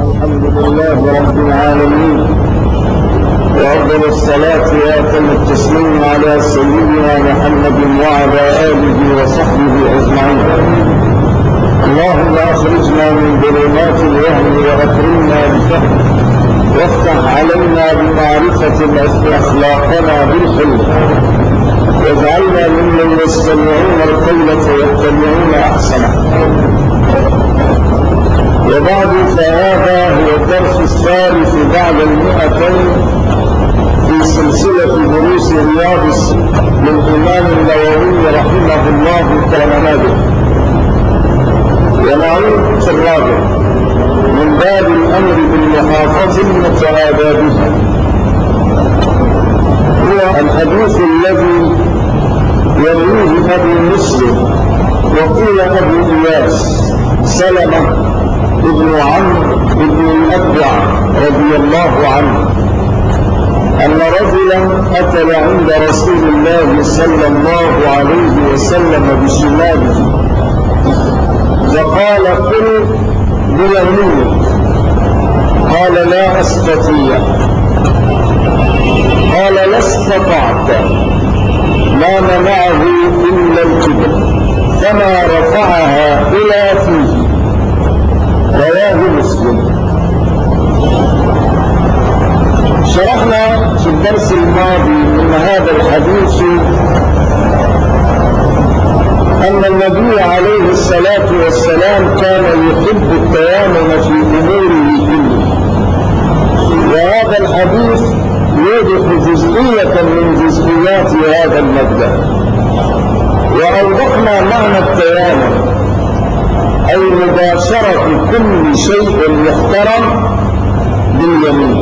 الحمد لله رب العالمين، وأفضل الصلاة وأتم التسليم على سيدنا محمد وعلى آله وصحبه أجمعين. اللهم أخرجنا من ظلمات الوهم وأكرمنا بفهم، وافتح علينا بمعرفة أخلاقنا بالحلم، واجعلنا ممن يستمعون القول فيتبعون أحسنه. وبعد، فهذا هو الدرس الثالث بعد 200 في سلسلة دروس رياض للإمام النووي رحمه الله تعالى، ونعود في الرابع من باب الأمر بالمحافظة وآدابها. هو الحديث الذي يرويه أبو مسلم وقيل أبو إياس سلمة ابن عمرو ابن الأكوع رضي الله عنه أن رجلا أكل عند رسول الله صلى الله عليه وسلم بشماله، فقال: كل بيمينك. قال: لا أستطيع. قال: لا استطعت. ما منعه إلا الكبر، فما رفعها إلى فيه. رواه مسلم. شرحنا في الدرس الماضي من هذا الحديث أن النبي عليه الصلاة والسلام كان يحب التيامن في أموره كلها، وهذا الحديث يوضح جزئية من جزئيات هذا المبدأ. وأوضحنا معنى التيامن، أي مباشرة كل شيء محترم باليمين.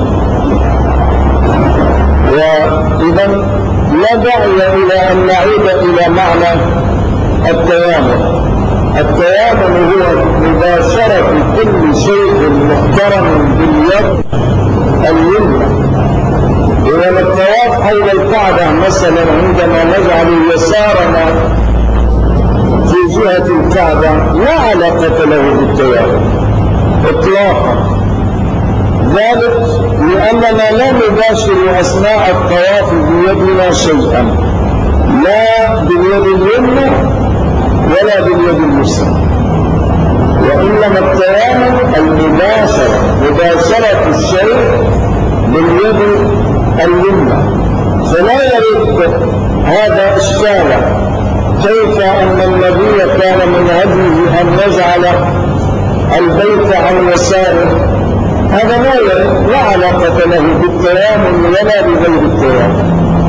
وإذا لا داعي إلى أن نعود إلى معنى التيامن. التيامن هو مباشرة كل شيء محترم باليد اليمنى. ومن الطواف حول الكعبة مثلا، عندما نجعل يسارنا في جهة الكعبة لا علاقة له بالتيامن إطلاقا، ذلك لأننا لا نباشر أثناء الطواف بيدنا شيئا، لا باليد اليمنى ولا باليد اليسرى، وإنما التيامن المباشرة، مباشرة الشيء باليد اليمنى. فلا يرد هذا إشكالا، كيف أن النبي كان من هديه أن يجعل البيت عن يساره؟ هذا لا علاقة له بالتيامن ولا بغير التيامن.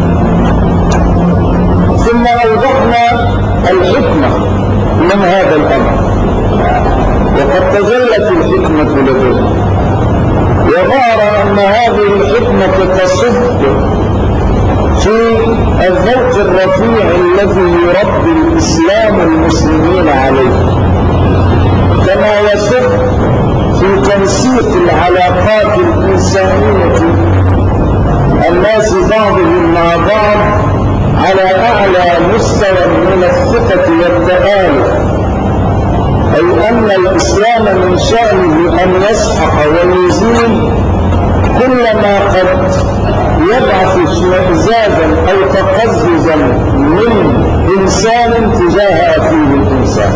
ثم أوضحنا الحكمة من هذا الأمر، وقد تجلت الحكمة لدينا، وظهر أن هذه الحكمة تصب في الذوق الرفيع الذي يربي الإسلام المسلمين عليه، كما يصب في تنسيق العلاقات الإنسانية الناس بعضهم مع بعض على أعلى مستوى من الثقة والتآلف، أي أن الإسلام من شأنه أن يسحق ويزيل كل ما قد يبعث اشمئزازا أو تقززا من إنسان تجاه أخيه الإنسان.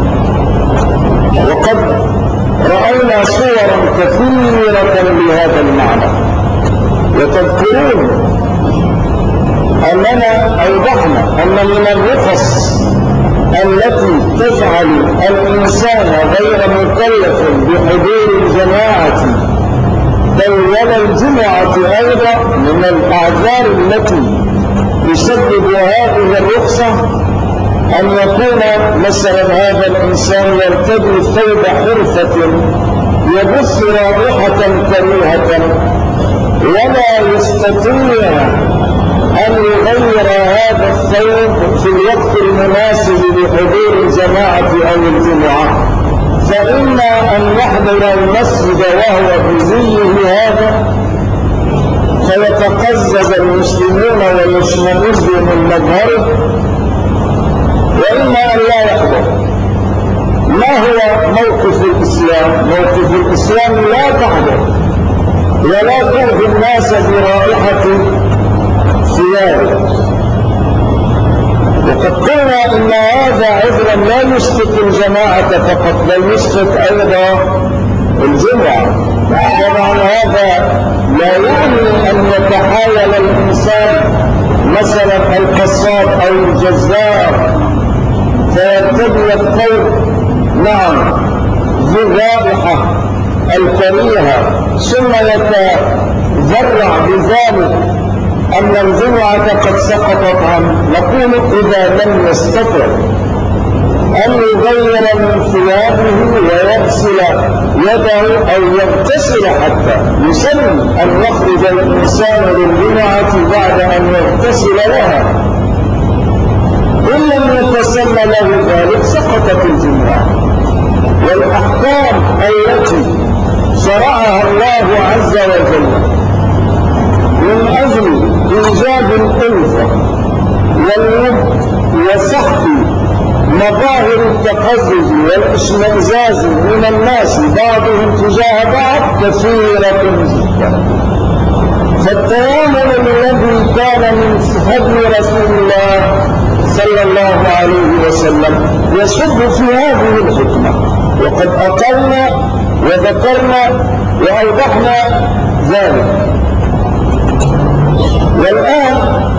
وقد رأينا صورا كثيرة لهذا المعنى، وتذكرون أننا أوضحنا أن من الرخص التي تجعل الإنسان غير مكلف بحضور الجماعة بل ولا الجمعة أيضا، من الأعذار التي تسبب هذه الرخصة أن يكون مثلا هذا الإنسان يرتدي ثوب حرفة يبث رائحة كريهة، ولا يستطيع أن يغير هذا الثوب في الوقت المناسب لحضور الجماعة أو الجمعة، فإما أن يحضر المسجد وهو بزيه هذا فيتقزز المسلمون ويشمئزوا من مظهره، وإما أن لا يحضر. ما هو موقف الإسلام؟ الإسلام. موقف الإسلام لا تحضر ولا ترضي الناس برائحة ثيابه. وقد قلنا إن هذا عذرا لا يسقط الجماعة فقط بل يسقط أيضا الجمعة. طبعا هذا لا يعني أن يتحايل الإنسان مثلا القصاب أو الجزار فيرتدي الثوب نعم ذو الرائحة الكريهة ثم يتذرع بذلك أن الجمعة قد سقطت عنه. نقول إذا لم يستطع أن يغير من ثيابه ويغسل يده أو يغتسل حتى يسن أن يخرج الإنسان للجمعة بعد أن يغتسل لها، إن لم يتسن له ذلك سقطت الجمعة. والأحكام التي شرعها الله عز وجل من أجل إيجاد الألفة والود وسحق مظاهر التقزز والاشمئزاز من الناس بعضهم تجاه بعض كثيرة جدا. فالتيامن الذي كان من هدي رسول الله صلى الله عليه وسلم يصب في هذه الحكمة، وقد أقلنا وذكرنا وأوضحنا ذلك. والآن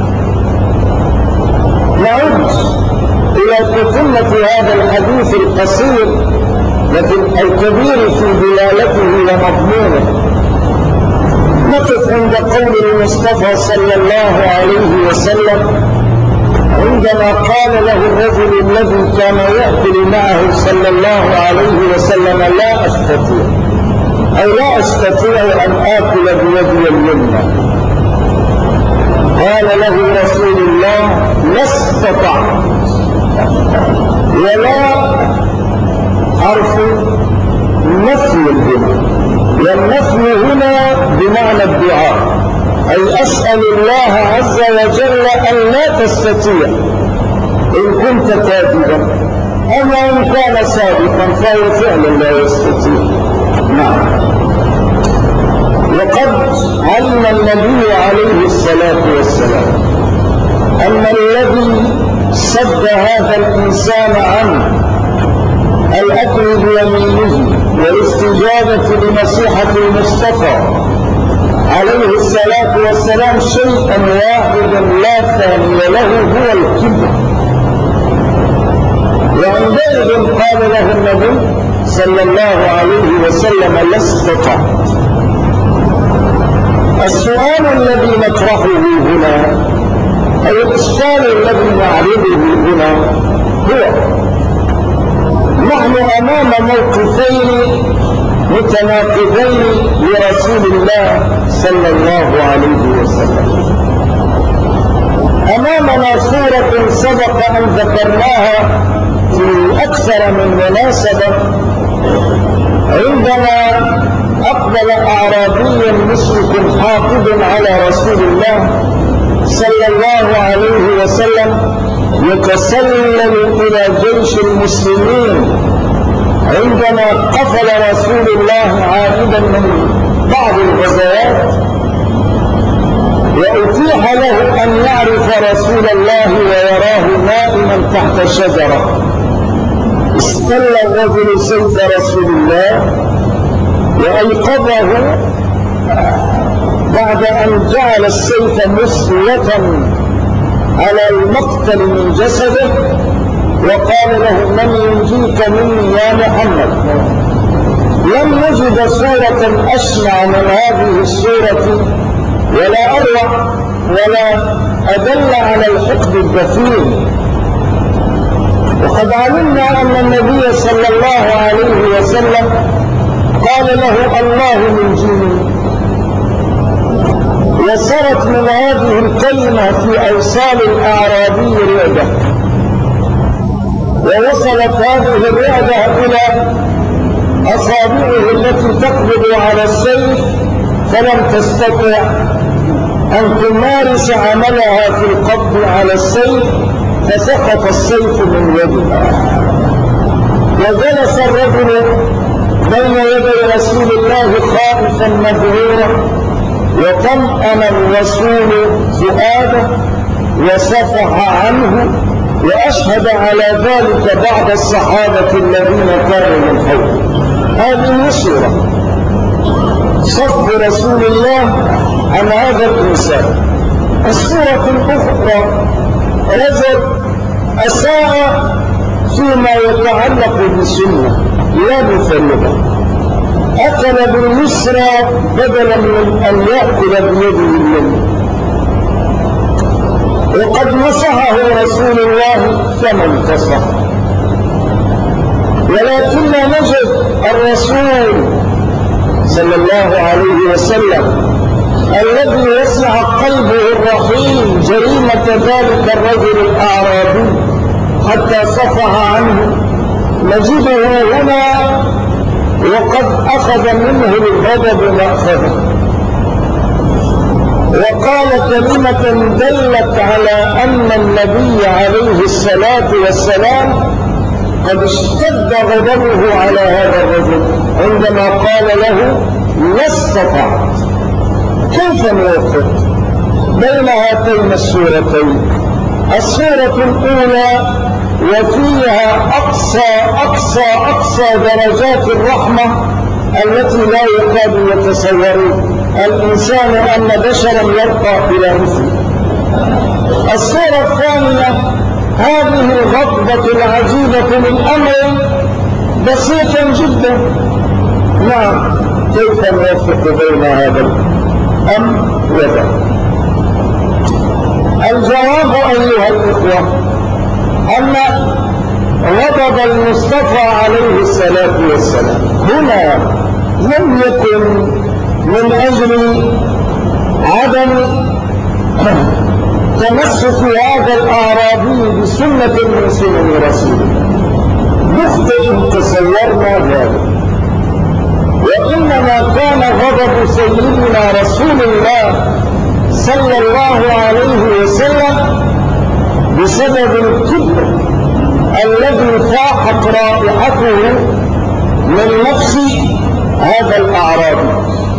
نعود إلى تتمة هذا الحديث القصير لكن الكبير في دلالته ومضمونه. نقف عند قول المصطفى صلى الله عليه وسلم عندما قال له الرجل الذي كان يأكل معه صلى الله عليه وسلم لا أستطيع أن آكل بيدي اليمنى. قال له رسول الله لا استطعت، ولا حرف نفي هنا، والنفي هنا بمعنى الدعاء، أي أسأل الله عز وجل أن لا تستطيع إن كنت كاذبا، أما إن كان صادقا فهو فعلا لا يستطيع. نعم. وقد علم النبي عليه الصلاة والسلام أن الذي صد هذا الإنسان عن الأكل بيمينه والاستجابة لنصيحة المصطفى عليه الصلاة والسلام شيئا واحدا لا ثاني له هو الكبر. وعندئذ قال له النبي صلى الله عليه وسلم لا استطعت. السؤال الذي نطرحه هنا أو الإشكال الذي نعرضه هنا هو نحن أمام موقفين متناقضين لرسول الله صلى الله عليه وسلم. أمامنا صورة سبق أن ذكرناها في أكثر من مناسبة عندما أقبل أعرابي مشرك حاقد على رسول الله صلى الله عليه وسلم يتسلل إلى جيش المسلمين عندما قفل رسول الله عائدا من بعض الغزوات، وأتيح له أن يعرف رسول الله ويراه نائما تحت شجرة. استل الرجل سيف رسول الله وأيقظه بعد أن جعل السيف مسوة على المقتل من جسده، وقال له من ينجيك مني يا محمد. لم نجد صورة أشنع من هذه الصورة ولا أروع ولا أدل على الحقد الدفين. وقد علمنا أن النبي صلى الله عليه وسلم قال له الله منجيني، وصارت من هذه الكلمة في أوصال الأعرابي رعدة، ووصلت هذه الرعدة إلى أصابعه التي تقبض على السيف فلم تستطع أن تمارس عملها في القبض على السيف فسقط السيف من يده. وجلس الرجل بين خوفا مذعورا، وطمأن الرسول فؤاده وصفح عنه، وأشهد على ذلك بعض الصحابة الذين كانوا من حوله. هذه صورة صف رسول الله عن هذا الإنسان. الصورة الأخرى رجل أساء فيما يتعلق بالسنة لا بفريضة، أكل باليسرى بدلا من أن يأكل بيده اليمنى، وقد نصحه رسول الله كما انتصح، ولكن نجد الرسول صلى الله عليه وسلم الذي وسع قلبه الرحيم جريمة ذلك الرجل الأعرابي حتى صفح عنه، نجده هنا وقد أخذ منه الغضب مأخذه، وقال كلمة دلت على أن النبي عليه الصلاة والسلام قد اشتد غضبه على هذا الرجل عندما قال له لا استطعت. كيف نوفق بين هاتين السورتين؟ السورة الأولى وفيها أقصى درجات الرحمة التي لا يكاد يتصورون الإنسان أن بشرا يرقى إلى مثله. الصورة الثانية هذه الغضبة العجيبة من أمر بسيط جدا. نعم، كيف نوفق بين هذا الأمر وذاك؟ الجواب أيها الإخوة أن غضب المصطفى عليه الصلاة والسلام هنا لم يكن من أجل عدم تمسك هذا الأعرابي بسنة من سنن رسوله، نخطئ تصورنا ذلك، وإنما كان غضب سيدنا رسول الله صلى الله عليه وسلم بسبب الكبر الذي فاحت رائحته من نفس هذا الأعرابي،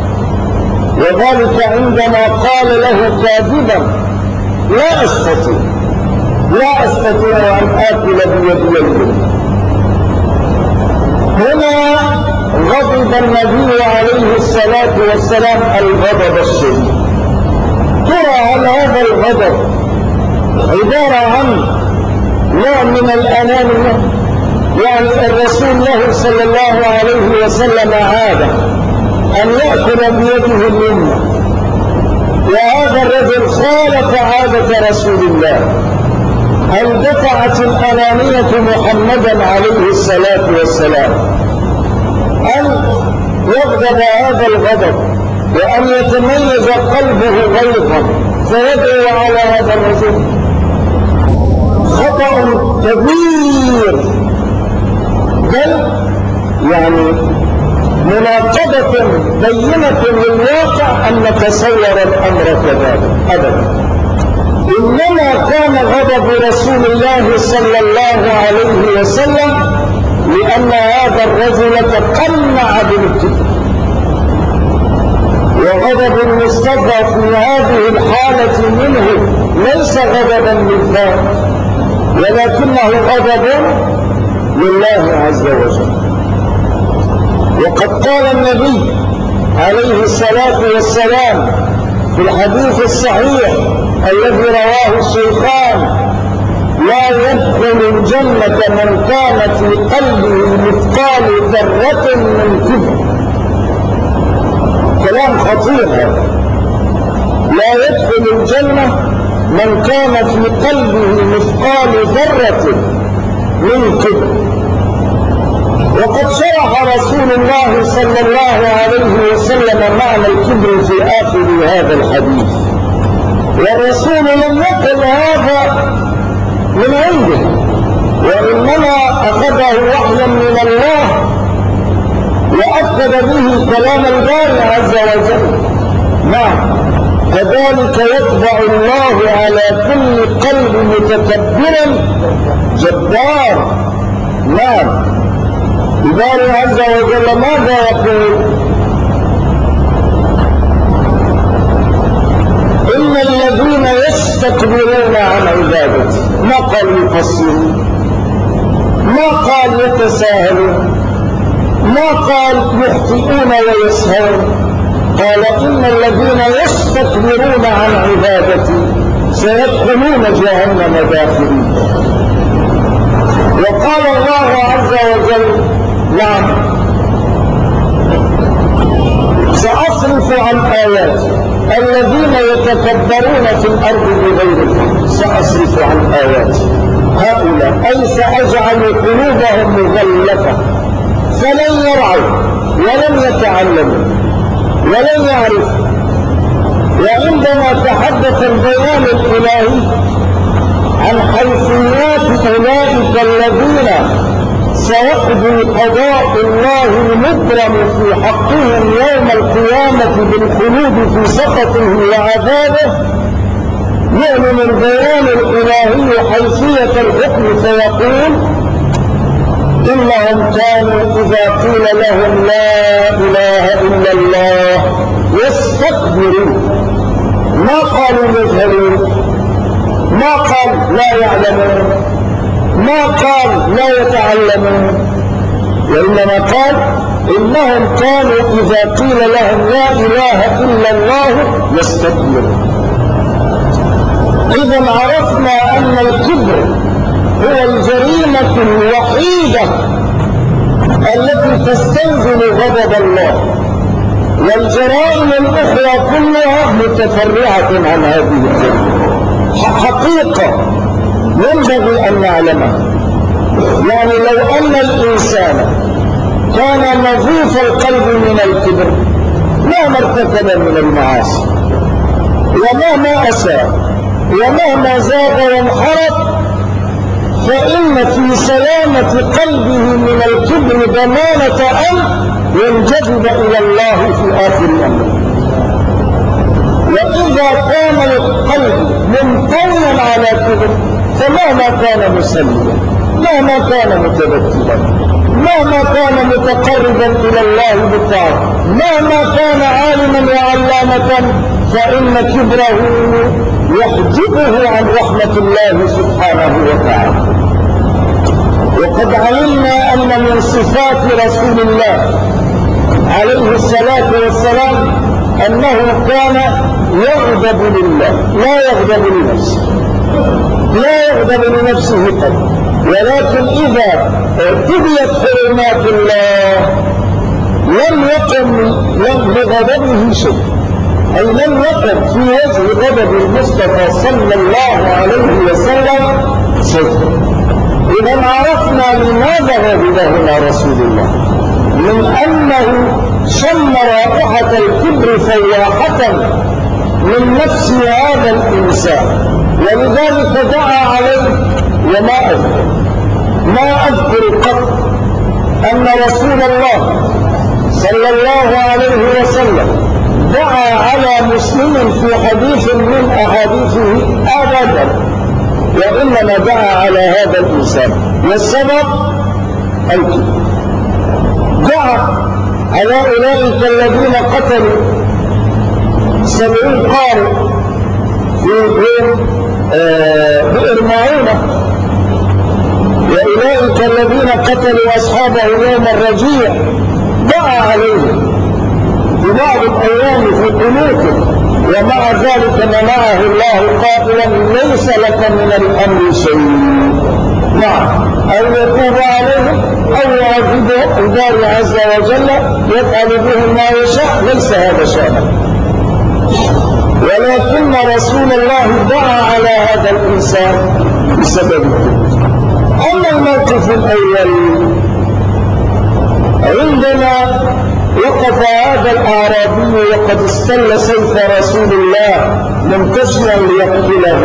وذلك عندما قال له كاذبا لا أستطيع أن آكل بيدي اليمنى. هنا غضب النبي عليه الصلاة والسلام الغضب الشديد. ترى هل هذا الغضب عبارة عن نوع من الأنانية؟ يعني الرسول له صلى الله عليه وسلم عادة أن يأكل بيده اليمنى، وهذا الرجل خالف عادة رسول الله. هل دفعت الأنانية محمدا عليه الصلاة والسلام أن يغضب هذا الغضب وأن يتميز قلبه غيظا فيدعو على هذا الرجل؟ خطأ كبير، بل يعني مناقضة بينة للواقع أن نتصور الأمر كذلك أبدا. إنما كان غضب رسول الله صلى الله عليه وسلم لأن هذا الرجل تقنع بالكبر، وغضب المصطفى في هذه الحالة منه ليس غضبا للذات، ولكنه غضب لله عز وجل. وقد قال النبي عليه الصلاة والسلام في الحديث الصحيح الذي رواه الشيخان: لا يدخل الجنة من كان في قلبه مثقال ذرة من كبر. كلام خطير هذا. لا يدخل الجنة من كان في قلبه مثقال ذرة من كبر. وقد شرح رسول الله صلى الله عليه وسلم معنى الكبر في آخر هذا الحديث، والرسول لم يقل هذا من عنده، وإنما أخذه وحيا من الله وأكد به كلام الباري عز وجل. نعم، كذلك يطبع الله على كل قلب متكبر جبار. نعم، الباري عز وجل ماذا يقول؟ ما قال يفسرون، ما قال يتساهلون، ما قال يخطئون ويسهون. قال إن الذين يستكبرون عن عبادتي سيدخلون جهنم داخلين. وقال الله عز وجل نعم سأصرف عن آياتي الذين يتكبرون في الأرض بغير الحق، سأصرف عن آياتي هؤلاء أي سأجعل قلوبهم مغلفة فلن يرعوا ولن يتعلموا ولن يعرفوا. وعندما تحدث البيان الإلهي عن حيثيات أولئك الذين سيقضي قضاء الله المكرم في حقهم يوم القيامة بالخلود في سخطه وعذابه، يعلن البيان الإلهي حيثية الحكم فيقول إنهم كانوا إذا قيل لهم لا إله إلا الله يستكبرون، ما قالوا يجهلون، ما قال لا يعلمون، ما قال لا يتعلمون، وإنما قال إنهم كانوا إذا قيل لهم لا إله إلا الله يستكبرون. إذا عرفنا أن الكبر هو الجريمة الوحيدة التي تستنزل غضب الله، والجرائم الأخرى كلها متفرعة عن هذه الجريمة. حقيقة ينبغي أن نعلمها. يعني لو أن الإنسان كان نظيف القلب من الكبر ما ارتكب من المعاصي، ومهما أساء ومهما زاد وانحرف فإن في سلامة قلبه من الكبر ضمانة أن ينجذب إلى الله في آخر الأمر. وإذا كان القلب ممتنا على كبر فمهما كان مسلما، مهما كان متبتلا، مهما كان متقربا إلى الله بالطاعة، مهما كان عالما وعلامة، فإن كبره يحجبه عن رحمة الله سبحانه وتعالى. وقد علمنا أن من صفات رسول الله عليه الصلاة والسلام أنه كان يغضب لله، لا يغضب لنفسه، لا يغضب لنفسه قط، ولكن إذا ارتديت حرمات الله لم يقم لغضبه شيء، أي لم يقم في وجه غضب المصطفى صلى الله عليه وسلم شيء. إذا عرفنا لماذا غضب هنا رسول الله، من أنه شم رائحة الكبر فواحة من نفس هذا الإنسان، ولذلك دعا عليه. وما أذكر قط أن رسول الله صلى الله عليه وسلم دعا على مسلم في حديث من أحاديثه أبدا، وإنما دعا على هذا الإنسان، والسبب الكبر. دعا على أولئك الذين قتلوا 70 قارئ في بئر معونة، وأولئك الذين قتلوا أصحابه يوم الرجيع دعا عليهم في بعض الأيام في قنوته، ومع ذلك منعه الله قائلا ليس لك من الأمر شيء. نعم، أو يتوب عليهم أو يعذبه الله عز وجل يفعل بهم ما يشاء، ليس هذا شأنه. ولكن رسول الله دعا على هذا الإنسان بسبب الكبر. أما الموقف الأول عندما وقف هذا الأعرابي وقد استل سيف رسول الله منتشرا ليقتله،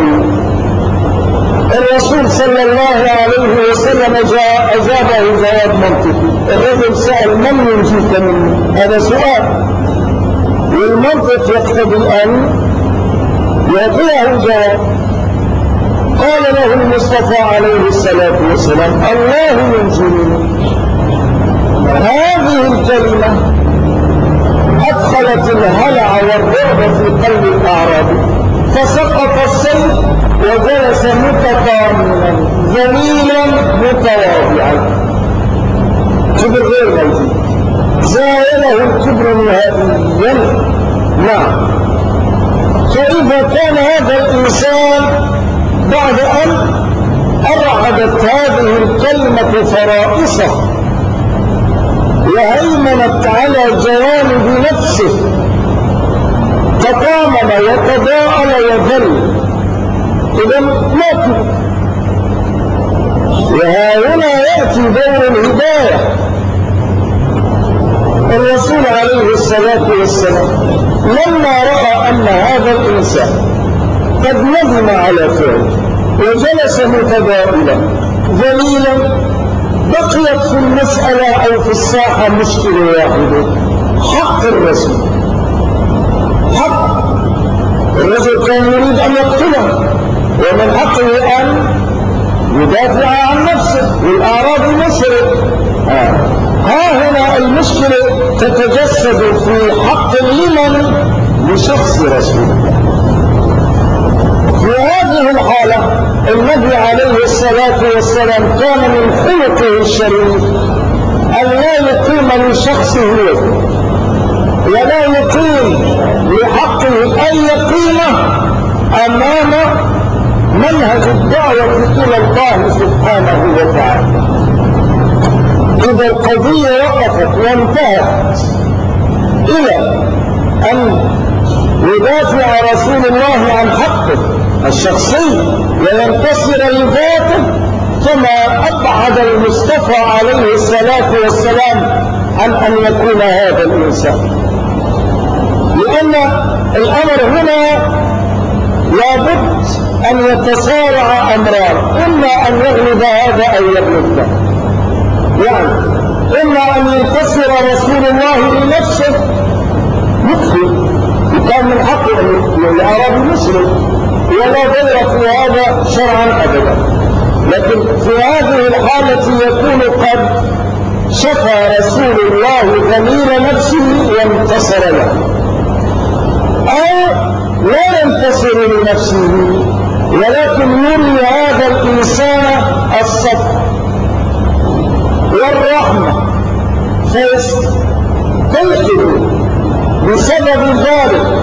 الرسول صلى الله عليه وسلم أجابه جواب منطقي. الرجل سأل من ينجيك منه؟ هذا سؤال، والمنطق يقتضي أن يعطيه جواب. قال له المصطفى عليه الصلاة والسلام الله ينجيني. هذه الكلمة أدخلت الهلع والرعب في قلب الأعرابي، فسقط السيف وجلس متطامنا ذليلا متواضعا. كبر غير موجود، زايله الكبر نهائيا. نعم. فإذا كان هذا الإنسان بعد أن أرعدت هذه الكلمة فرائصه وهيمنت على جوانب نفسه تطامن وتضاءل وذل، إذا ما كبر. وها هنا يأتي دور الهداية. الرسول عليه الصلاة والسلام لما رأى أن هذا الإنسان قد ندم على فعله وجلس متضاءلا ذليلا، بقيت في المسألة أو في الساحة مشكلة واحدة: حق الرسول. حق الرجل كان يريد أن يقتله، ومن حقه أن يدافع عن نفسه والأعراض مسرق. ها هنا المشكلة تتجسد في حق لمن؟ لشخص رسول الله. في هذه الحالة النبي عليه الصلاة والسلام كان من خلقه الشريف أن لا يقيم لشخصه ولا يقيم لحقه أي قيمة أمام منهج الدعوة إلى الله سبحانه وتعالى. إذا القضية وقفت وانتهت إلى أن يدافع رسول الله عن حقه الشخصي وينتصر لذاته، كما أبعد المصطفى عليه الصلاة والسلام عن أن يكون هذا الإنسان. لأن الأمر هنا لابد أن يتصارع أمران: إما أن يغلب هذا أو يغلب ذاك. يعني إما أن ينتصر رسول الله لنفسه يكفي، وكان من حقه أن يعرض مسلم ولا ضير في هذا شرعا أبدا، لكن في هذه الحالة يكون قد شفى رسول الله ذليل نفسه وانتصر له، أو لا ينتصر لنفسه ولكن يري هذا الإنسان الصبر والرحمة فيستيقظ بسبب ذلك،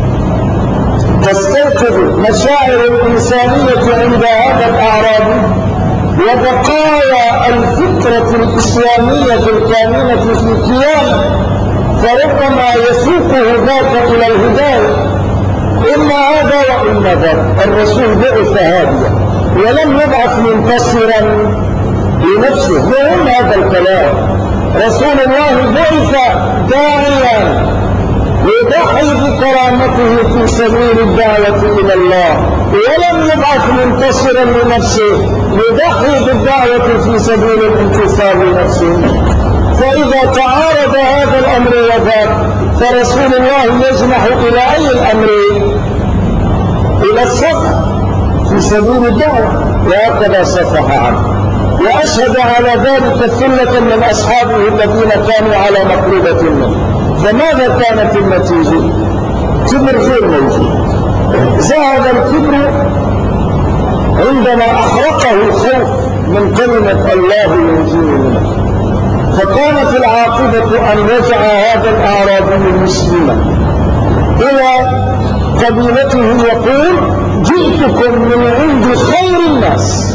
تستيقظ مشاعر الإنسانية عند هذا الأعرابي وبقايا الفطرة الإسلامية الكامنة في كيانه، فربما يسوقه ذاك إلى الهداية. إما هذا وإما ذاك. الرسول بعث هاديا ولم يبعث منتصرا لنفسه. مهم هذا الكلام. رسول الله بعث داعيا يضحي بكرامته في سبيل الدعوة إلى الله، ولم يبعث منتصرا لنفسه يضحي بالدعوة في سبيل الانتصار لنفسه. فإذا تعارض هذا الأمر وذاك فرسول الله يجنح إلى أي الأمرين؟ إلى الصفح في سبيل الدعوة، وهكذا صفح عنه. وأشهد على ذلك ثلة من أصحابه الذين كانوا على مقلوبة منه. فماذا كانت النتيجة؟ كبر غير موجود. ذهب الكبر عندما أحرقه الخوف من كلمة الله ينجيه منه، فكانت العاقبة أن رجع هذا الأعرابي مسلما إلى قبيلته يقول: جئتكم من عند خير الناس.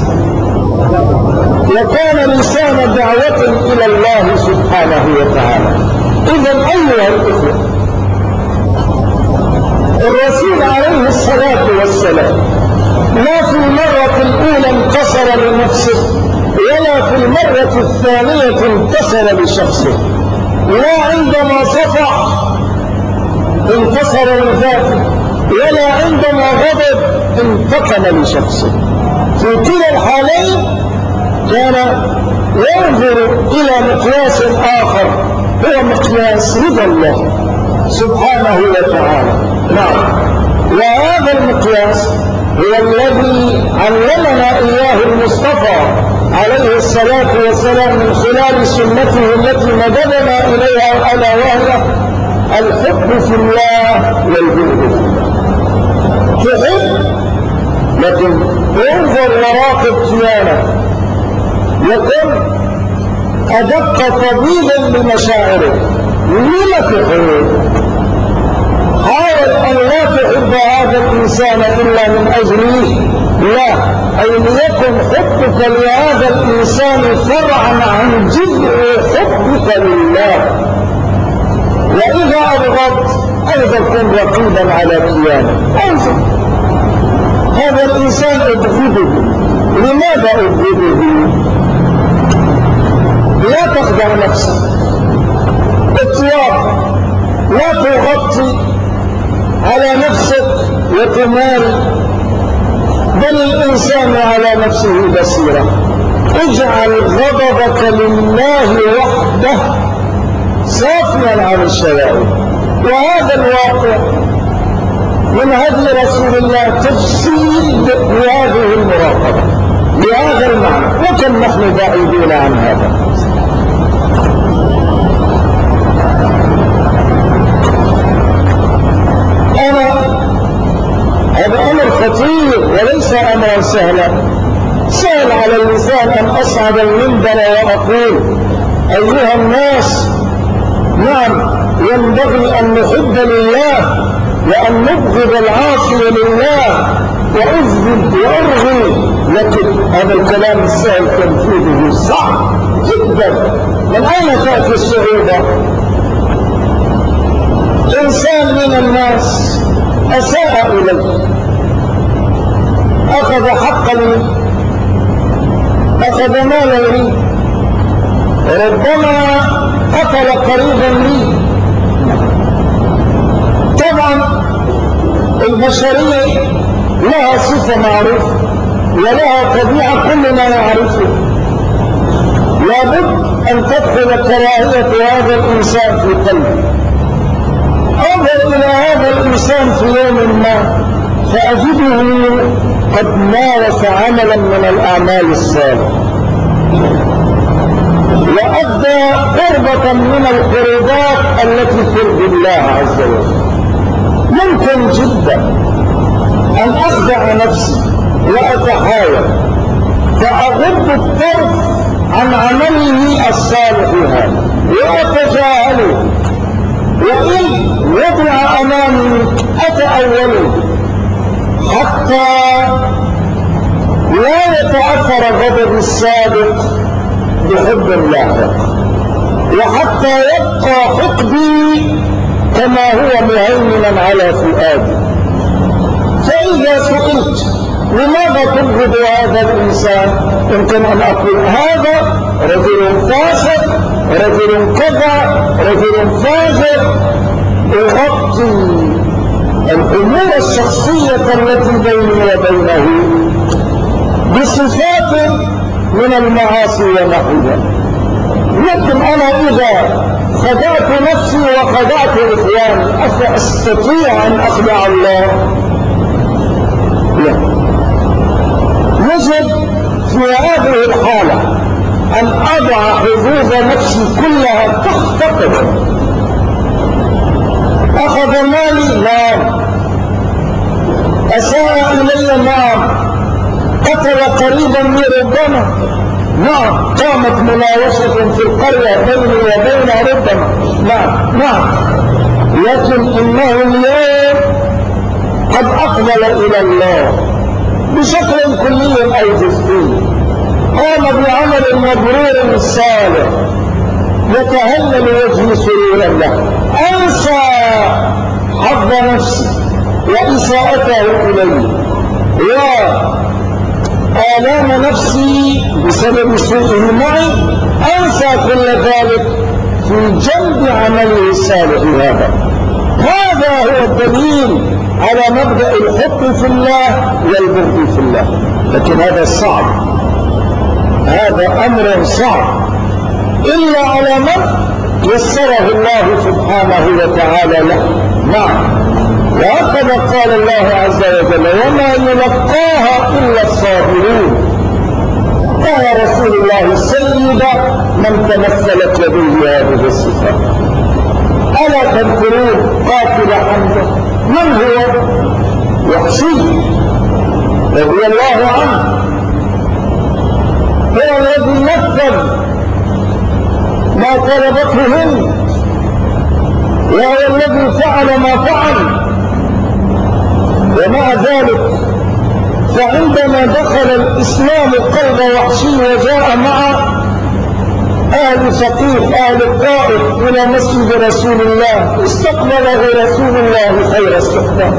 وكان لسان دعوة إلى الله سبحانه وتعالى. إذا أيها الإخوة، الرسول عليه الصلاة والسلام لا في المرة الأولى انتصر لنفسه ولا في المرة الثانية انتصر لشخصه، لا عندما صفح انتصر لذاته ولا عندما غضب انتقم لشخصه. في كلا الحالين كان ينظر إلى مقياس آخر هو مقياس رضا الله سبحانه وتعالى. نعم. وهذا المقياس هو الذي علمنا إياه المصطفى عليه الصلاة والسلام من خلال سنته التي مددنا إليها، ألا وهي الحب في الله والبغض في الله. تحب لكن انظر وراقب كيانك وكن أدق طبيبا لمشاعرك. لما تحب؟ حاول أن لا تحب هذا الإنسان إلا من أجله، لا، أي ليكن حبك لهذا الإنسان فرعا عن جذع حبك لله. وإذا أبغضت أيضا كن رقيبا على كيانك. انظر هذا الإنسان أبغضه، لماذا أبغضه؟ لا تخدع نفسك، اطلاق، لا تغطي على نفسك وتمال، بل الإنسان على نفسه بصيرة. اجعل غضبك لله وحده صافيا عن الشوائب. وهذا الواقع من هدي رسول الله تجسيد لهذه المراقبة بهذا المعنى، وكم نحن بعيدون عن هذا. هذا أمر خطير وليس أمرا سهلا. سهل على اللسان أن أصعد المنبر وأقول أيها الناس، نعم ينبغي أن نحب لله وأن نبغض العاصي لله وأذهب وأرغي، لكن هذا الكلام السهل تنفيذه صعب جدا. من أين تأتي الصعوبة؟ إنسان من الناس أساء إليه، أخذ حقا لي، أخذ مالا لي، ربما قتل قريبا لي. طبعا البشرية لها صفة معروفة ولها طبيعة كلنا نعرفه. لابد أن تدخل كراهية هذا الإنسان في قلبه. انظر إلى هذا الإنسان في يوم ما فأجده قد مارس عملا من الأعمال الصالحة وأدى قربة من القربات التي ترضي الله عز وجل. ممكن جدا أن أخدع نفسي وأتحايل فأغض الطرف عن عمله الصالح هذا وأتجاهله، وإن وضع أمامي أتأوله حتى لا يتأثر غضب السابق بحب لاحق، وحتى يبقى حقدي كما هو مهيمنا على فؤادي. فإذا سئلت لماذا تبغض هذا الإنسان، يمكن أن أقول هذا رجل فاسق، رجل كذا، رجل فاجر، أغطي الأمور الشخصية التي بيني وبينه بصفات من المعاصي ونحوها. لكن أنا إذا خدعت نفسي وخدعت إخواني أفأستطيع أن أخدع الله؟ لا. يجب في هذه الحالة أن أضع حظوظ نفسي كلها تحت قدمي. أخذ مالي؟ نعم. أساء إلي؟ نعم. قتل قريبا من ربما؟ نعم. قامت مناوشة في القرية بيني وبين ربما؟ نعم نعم. لكن إنه اليوم قد أقبل إلى الله بشكل كلي أو جزئي، قام بعمل مبرور صالح يتهلل وجهي سرورا له، أنسى حظ نفسي وإساءته إلي وآلام نفسي بسبب سوءه معي، أنسى كل ذلك في جنب عمله الصالح هذا. هذا هو الدليل على مبدأ الحب في الله والبغض في الله. لكن هذا صعب، هذا أمر صعب إلا على من يسره الله سبحانه وتعالى له. نعم. وهكذا قال الله عز وجل وما يلقاها إلا الصابرون. قال رسول الله سيد من تمثلت لديه هذه الصفات. ألا تذكرون قاتل حمزة؟ من هو؟ وحشي. رضي الله عنه هو الذي نفذ ما طلبته هند، وهو الذي فعل ما فعل. ومع ذلك فعندما دخل الإسلام قلب وحشي وجاء مع أهل ثقيف أهل الطائف إلى مسجد رسول الله، استقبله رسول الله خير استقبال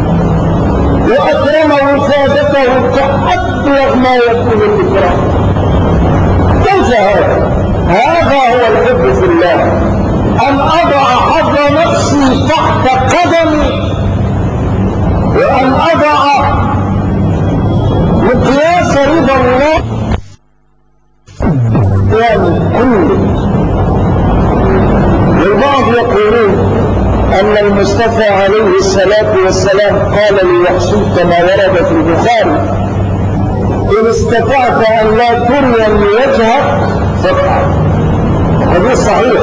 وأكرم وفادته كأبلغ ما يكون الإكرام. كيف هذا؟ هذا هو الحب في الله، أن أضع حظ نفسي تحت قدمي، وأن أضع مقياس رضا الله يعني كله. والبعض يقولون أن المصطفى عليه الصلاة والسلام قال لوحشي كما ورد في البخاري: إن استطعت أن لا تريني وجهك فافعل. حديث صحيح.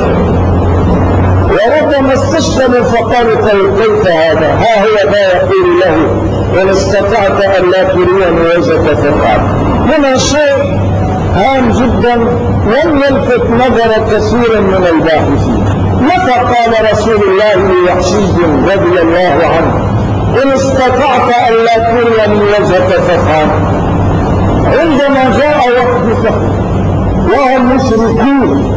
وربما استشكلوا فقالوا: كيف هذا؟ ها هو ما يقول له: إن استطعت أن لا تريني وجهك فافعل. هنا شيء هام جدا لم يلفت نظر كثير من الباحثين. متى قال رسول الله لوحشي رضي الله عنه: إن استطعت أن لا تريني وجهك فافعل؟ عندما جاء وقت فقر وهم مشركون،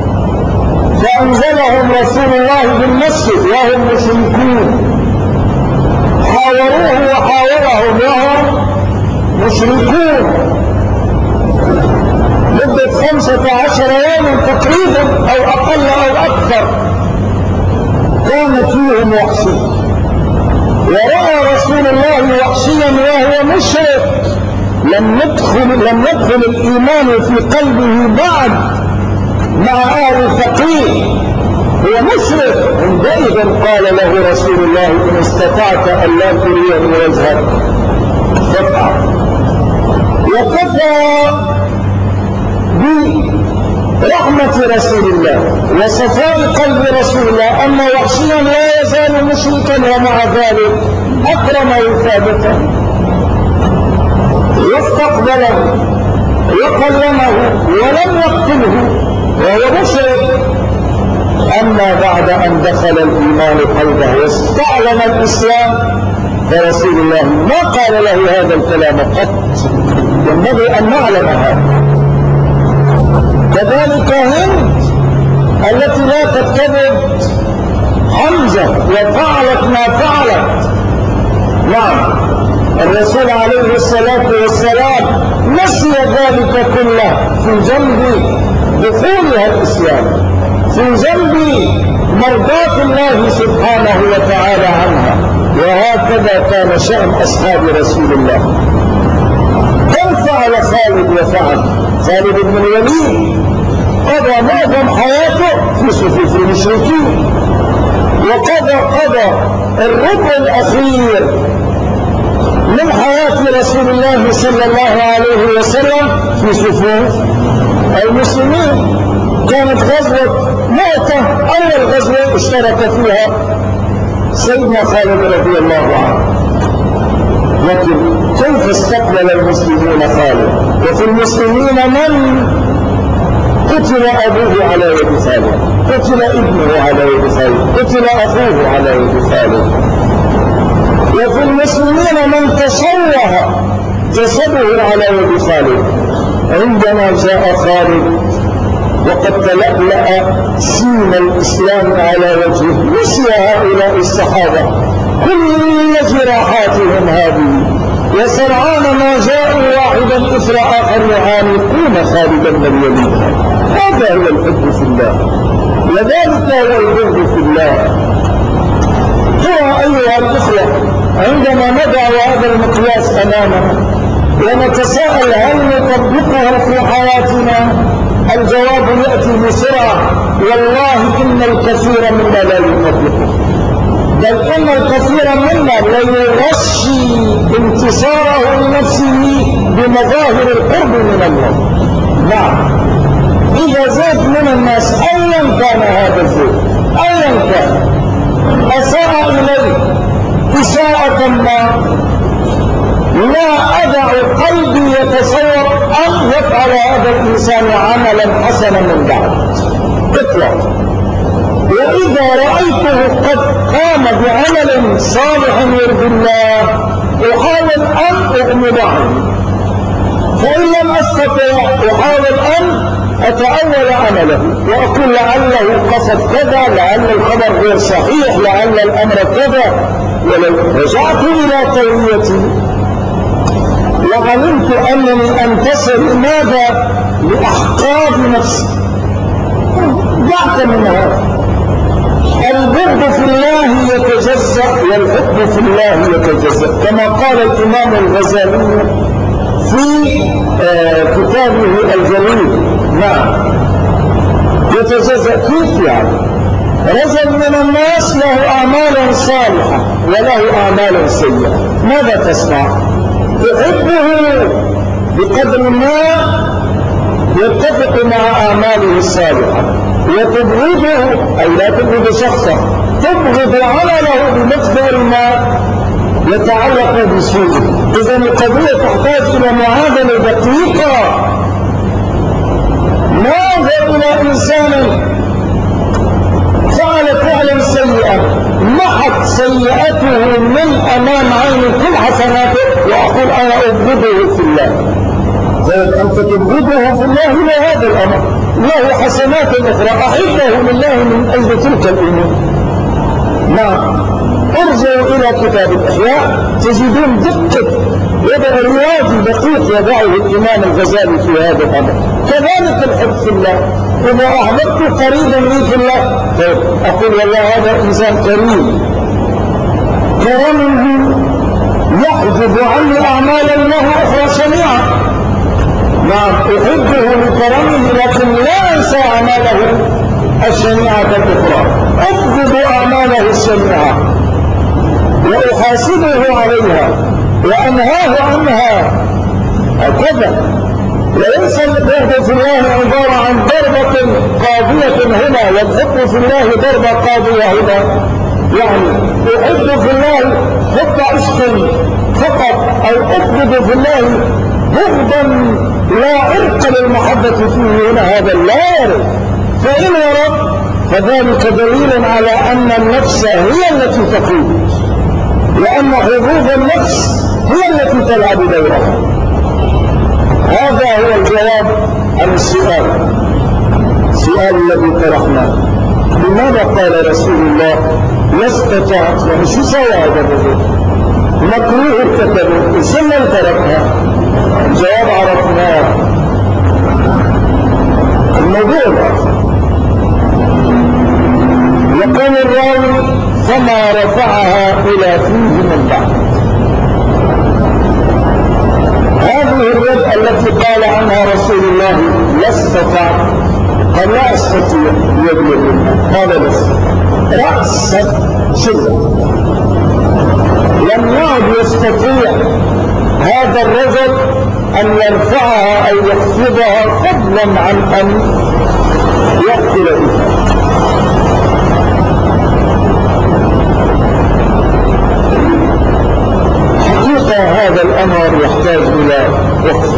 فأنزلهم رسول الله بالمسجد وهم مشركون، حاوروه وحاورهم وهم مشركون مدة 15 يوما تقريبا أو أقل أو أكثر، كان فيهم وحشي. ورأى رسول الله وحشيا وهو مشرك، لم يدخل الإيمان في قلبه بعد مع أهل الفقيه، هو مشرك. عندئذ قال له رسول الله: إن استطعت أن لا تريني وجهك فافعل. وكفى برحمة رسول الله وصفاء قلب رسول الله أن وحشيا لا يزال مشركا، ومع ذلك أكرم وفادته واستقبله وكلمه ولم يقتله وهو مشرك. أما بعد أن دخل الإيمان قلبه واستعلم الإسلام فرسول الله ما قال له هذا الكلام قط. ينبغي أن نعلم هذا. كذلك هند التي لا تتكذب حمزة وفعلت ما فعلت. نعم، الرسول عليه الصلاة والسلام نسي ذلك كله في جنب دخولها الإسلام، في جنب مرضاة الله سبحانه وتعالى عنها. وهكذا كان شأن أصحاب رسول الله. كم فعل خالد وفعل؟ خالد بن الوليد قضى معظم حياته في صفوف المشركين، وقضى الربع الأخير من حياة رسول الله صلى الله عليه وسلم في صفوف المسلمين. كانت غزوة مؤتة أول غزوة اشترك فيها سيدنا خالد رضي الله عنه. لكن كيف استقبل المسلمون خالد؟ وفي المسلمين من قتل أبوه على يد خالد، قتل ابنه على يد خالد، قتل أخوه على يد خالد. وفي المسلمين من تشوه جسده على يد خالد. عندما جاء خالد وقد تلألأ سين الإسلام على وجهه، نسي هؤلاء الصحابة كل جراحاتهم هذه، وسرعان ما جاءوا واحدا إثر آخر يعانقون خالدا بن الوليد. هذا هو الحب في الله، وذلك هو البغض في الله. ترى أيها الإخوة عندما نضع هذا المقياس أمامنا ونتساءل هل نطبقه في حياتنا، الجواب يأتي بسرعة: والله إن الكثير منا لا يطبقه، بل إن الكثير منا ليغشي انتصاره لنفسه بمظاهر القرب من الله. نعم، إذا زاد من الناس أيا كان هذا الزيد، أيا كان، أساء إليه إساءة ما لا الإنسان عملا حسنا من بعد اطلق. وإذا رأيته قد قام بعمل صالح يرضي الله أحاول أن أغمض عنه، فإن لم أستطع أحاول أن أتأول عمله وأقول لعله قصد كذا، لعل الخبر غير صحيح، لعل الأمر كذا. ولو رجعت إلى قويتي وعلمت أنني أنتصر لماذا؟ لأحقاد نفسي. ضعت من هذا. البغض في الله يتجزأ والحب في الله يتجزأ، كما قال الإمام الغزالي في كتابه الجليل. نعم، يتجزأ كيف يعني؟ رجل من الناس له أعمال صالحة وله أعمال سيئة، ماذا تصنع؟ تحبه بقدر ما يتفق مع أعماله الصالحة، وتبغضه أي لا تبغض شخصا، تبغض عمله بمقدار ما يتعلق بسوءه. إذا القضية تحتاج إلى معادلة دقيقة. ماذا إلى إنسان فعل فعلا سيئا محت سيئته من أمام عين كل حسناته وأقول أنا أبغضه في الله؟ أنت تبغضه في الله لهذا الأمر، له حسنات أخرى أحبه لله من أجل تلك الأمور. نعم، ارجعوا إلى كتاب الإحياء تجدون دقة وضع رياضي دقيق يضعه الإمام الغزالي في هذا الأمر. كذلك الحب في الله، إذا أحببت قريبا لي في الله أقول والله هذا إنسان كريم، كرمه يحجب عني أعمالا له أخرى شنيعة. نعم، أحبه لكرمه لكن لا أنسى أعماله الشنيعة الأخرى، أبغض أعماله الشنيعة وأحاسبه عليها وأنهاه عنها. هكذا ليس البغض في الله عبارة عن ضربة قاضية هنا والحب في الله ضربة قاضية هنا. يعني أحب في الله حب عشق فقط، أو أبغض في الله بغضا لا عرق للمحبة فيه هنا، هذا لا يرد. فإن ورد فذلك دليل على أن النفس هي التي تقود، لأن حظوظ النفس هي التي تلعب دورها. هذا هو الجواب عن السؤال الذي طرحناه. لماذا قال رسول الله لا استطعت؟ يعني شو سوى هذا الرجل؟ مكروه ارتكبه، ثم تركها. الجواب عرفناه. الموضوع الآخر يقول الراوي فما رفعها إلى فيه من بعد. هذه اليد التي قال عنها رسول الله لا استطاع، قال لا استطيع يد الله، قال بس رأس شدة. لم يعد يستطيع هذا الرجل أن يرفعها أو يخفضها فضلا عن أن يقتل بها. هذا الأمر يحتاج إلى وقت.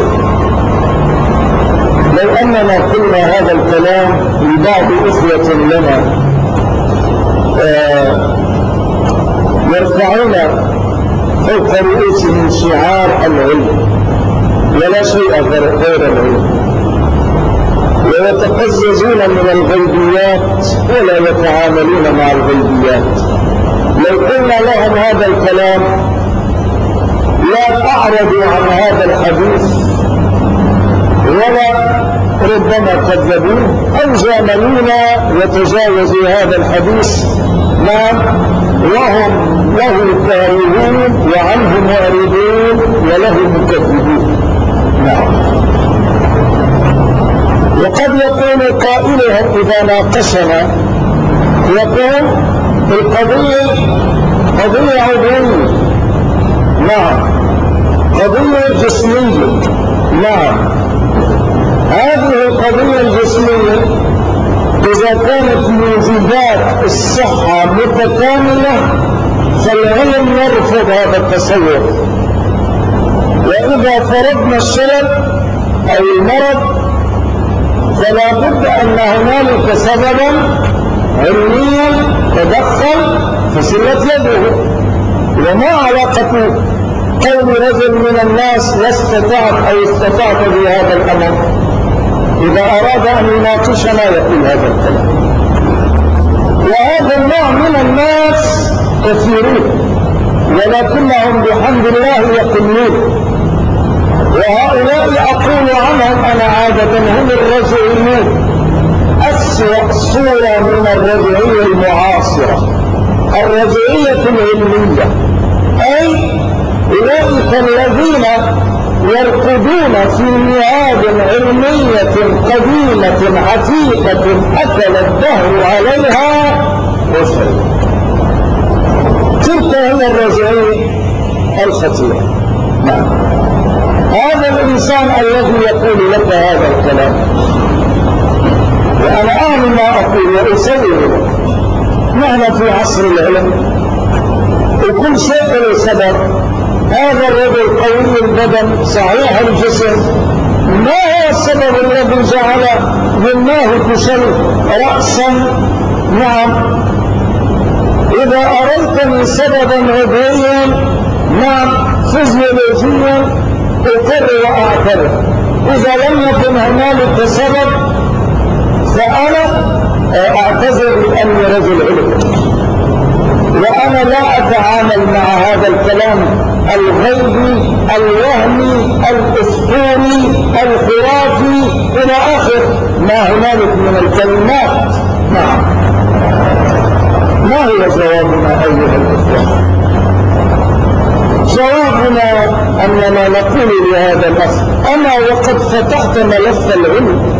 لو أننا قلنا هذا الكلام لبعض إخوة لنا يرفعون فوق رؤوسهم شعار العلم ولا شيء غير العلم، ويتقززون من الغيبيات ولا يتعاملون مع الغيبيات، لو قلنا لهم هذا الكلام لا أعرضوا عن هذا الحديث ولا ربما كذبوه أو جاملونا وتجاوزوا هذا الحديث. نعم، وهم له كارهون وعنه معرضون وله مكذبون. نعم، وقد يقول قائلهم إذا ناقشنا يقول القضية قضية عضوية، نعم، قضية جسمية، نعم، هذه القضية الجسمية إذا كانت موجودات الصحة متكاملة فالعلم يرفض هذا التصور، وإذا فرضنا الشلل أو المرض فلا بد أن هنالك سببا علميا تدخل فسلت يده. وما علاقة قول رجل من الناس واستطعت أو استطعت بهذا الأمر؟ إذا أراد أن يناقشنا يقول هذا الكلام. وهذا النوع من الناس كثيرون ولكنهم بحمد الله يقلون. وهؤلاء أقول عنهم أنا عادة هم الرجعيون، أسوأ صورة من الرجعية المعاصرة، الرجعية العلمية، أي أولئك الذين يرقدون في ميعاد علمية قديمة عتيقة أكل الدهر عليها وشرب. تلك هي الرجعية الخطيرة. نعم. هذا الإنسان الذي يقول لك هذا الكلام، وأنا أعلم ما أقول وأسوي لك، نحن في عصر العلم وكل شيء له سبب. هذا الرجل قوي البدن صحيح الجسم، ما هو السبب الذي جعل ظلماه تشل رأسا؟ نعم. إذا أردتني سببا عضويا نعم فيزيولوجيا أقر وأعترف. إذا لم يكن هنالك سبب فأنا أعتذر بأني رجل علم، وأنا لا أتعامل مع هذا الكلام الغيبي الوهمي الأسطوري الخرافي إلى آخر ما هنالك من الكلمات. نعم. ما هو جوابنا أيها الإخوة؟ جوابنا أننا نقول لهذا الأخ أما وقد فتحت ملف العلم،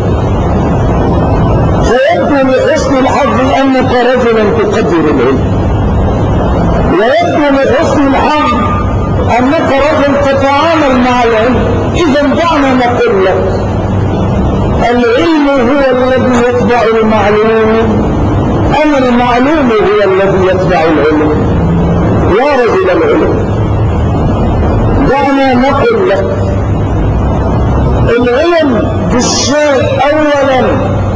فيبدو لحسن الحظ أنك رجلا تقدر العلم، ويبدو لحسن الحظ أنك رجل تتعامل مع العلم. إذا دعنا نقول لك العلم هو الذي يتبع المعلوم أم المعلوم هو الذي يتبع العلم؟ يا رجل العلم، دعنا نقول لك العلم بالشيء أولا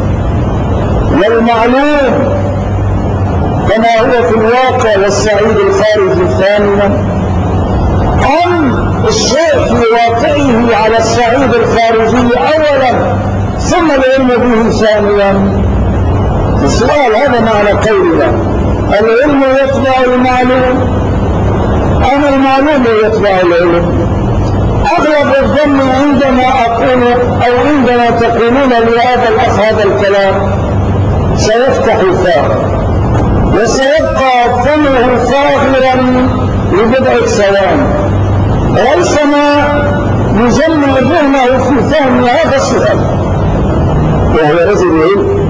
والمعلوم كما هو في الواقع والسعيد الخارجي ثانيا، أم الشيء في واقعه على السعيد الخارجي أولا ثم العلم به ثانيا؟ السؤال هذا معنى قولنا العلم يتبع المعلوم أم المعلوم يتبع العلم؟ أغلب الظن عندما أقول أو عندما تقولون لهذا الأخ هذا الكلام سيفتح فاه وسيبقى فمه فاغرا لبضع ثواني، ريثما يجمع ذهنه في فهم هذا السؤال وهو رجل علم.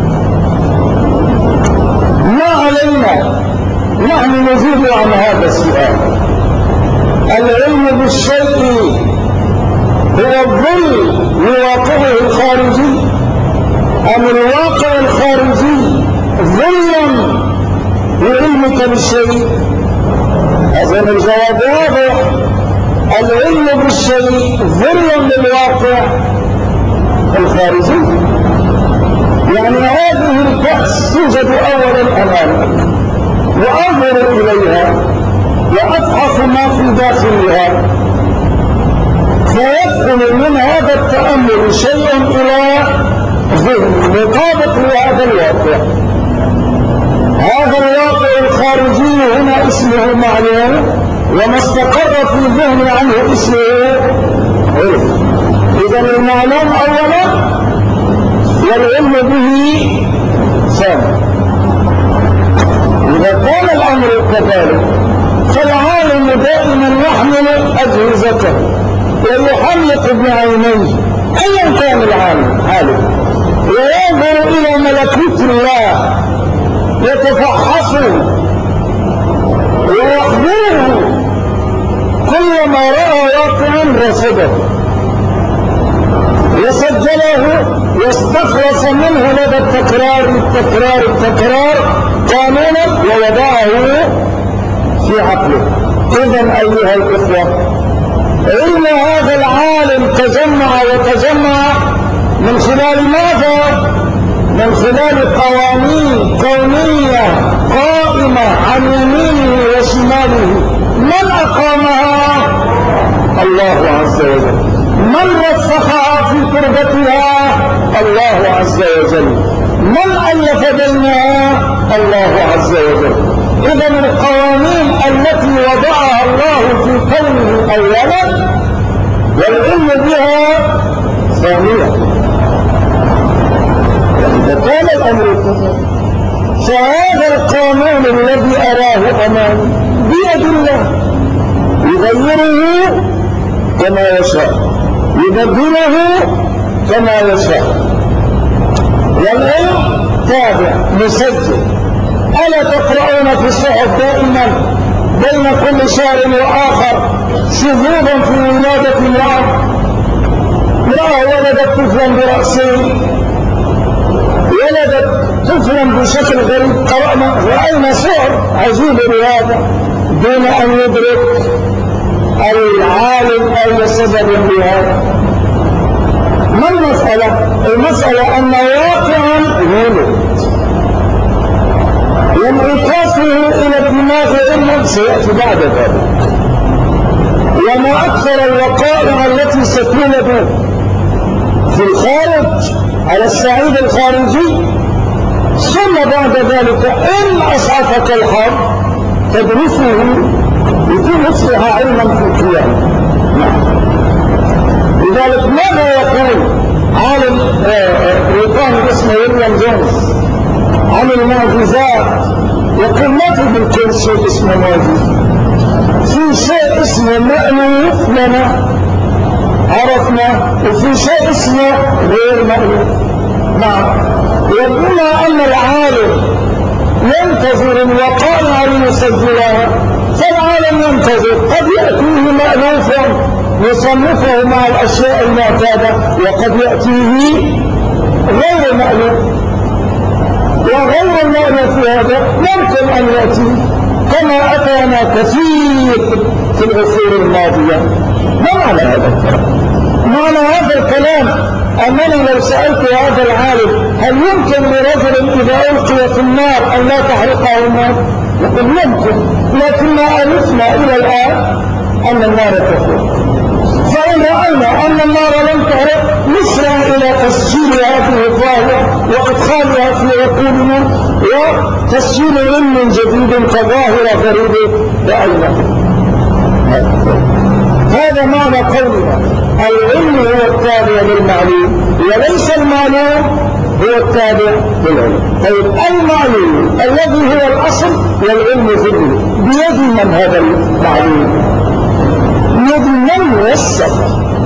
ما علينا نحن نجيب عن هذا السؤال. العلم بالشيء هو الظل لواقعه الخارجي أم الواقع الخارجي ظلا لعلمك بالشيء؟ هذا الجواب واضح. العلم بالشيء ظلا للواقع الخارجي. يعني هذه الكأس توجد أولا أمامك وأنظر إليها وأفحص ما في داخلها، فيدخل من هذا التأمل شيء إلى ذهن مطابق لهذا الواقع. هذا الواقع الخارجي هنا اسمه معلوم، وما استقر في الذهن عنه اسمه علم. إذا المعلوم أولا والعلم به ثانيا. إذا كان الأمر كذلك فالعالم دائما يحمل أجهزته ويحلق بعينيه أيا كان العالم حاله، وينظر إلى ملكوت الله يتفحصه ويخبره كل ما رأى واقعا رصده وسجله واستخلص منه لدى التكرار قانونا ووضعه في عقله. إذن أيها الإخوة، علم هذا العالم تجمع من خلال ماذا؟ من خلال قوانين كونية قائمة عن يمينه وشماله. من أقامها؟ الله عز وجل. من رسخها في تربتها؟ الله عز وجل. من ألف بينها؟ الله عز وجل. إذا القوانين التي وضعها الله في كونه أولا والعلم بها ثانيا. إذا كان الأمر كذلك فهذا القانون الذي أراه أمامي بيد الله يغيره كما يشاء يبدله كما يشاء. والعلم تابع مسجل. ألا تقرؤون في الصحف دائما بين كل شهر وآخر شذوذا في ولادة امرأة ولدت طفلا برأسه، ولدت طفلا بشكل غريب، قرأنا رأينا صور عجيبة بهذا دون أن يدرك العالم أي سبب لهذا. ما المسألة؟ المسألة أن واقعا يولد وانعكاسه إلى الدماغ علم سيأتي بعد ذلك. وما أكثر الوقائع التي ستولد في الخارج على الصعيد الخارجي ثم بعد ذلك إن أسعفك الحظ تدرسه يكون أصلها علما في القيامة. لذلك ماذا يقول عالم بريطاني اسمه ويليام جونز عن المعجزات؟ يقول ما في بالكل شيء اسمه معجزة، في شيء اسمه مألوف لنا عرفنا وفي شيء اسمه غير مألوف. نعم. وبما أن العالم ينتظر الوقائع ليسجلها فالعالم ينتظر قد يأتيه مألوفا يصنفه مع الأشياء المعتادة وقد يأتيه غير مألوف. وغير المألوف هذا يمكن أن يأتي كما أتانا كثير في العصور الماضية. ما معنى هذا الكلام؟ معنى هذا الكلام أنني لو سألت هذا العالم هل يمكن لرجل إذا ألقي في النار أن لا تحرقه النار؟ يقول يمكن، لكن ما ألفنا إلى الآن أن النار تحرق. فإن رأينا أن النار لم تحرق نسرع إلى تسجيل هذه الظاهرة وإدخالها في عقولنا وتسجيل علم جديد كظاهرة غريبة رأينا. هذا معنى قولنا العلم هو التابع للمعلوم وليس المعلوم هو التابع للعلم. طيب المعلوم الذي هو الأصل والعلم ضده بيد من هذا المعلوم؟ بيد من وصف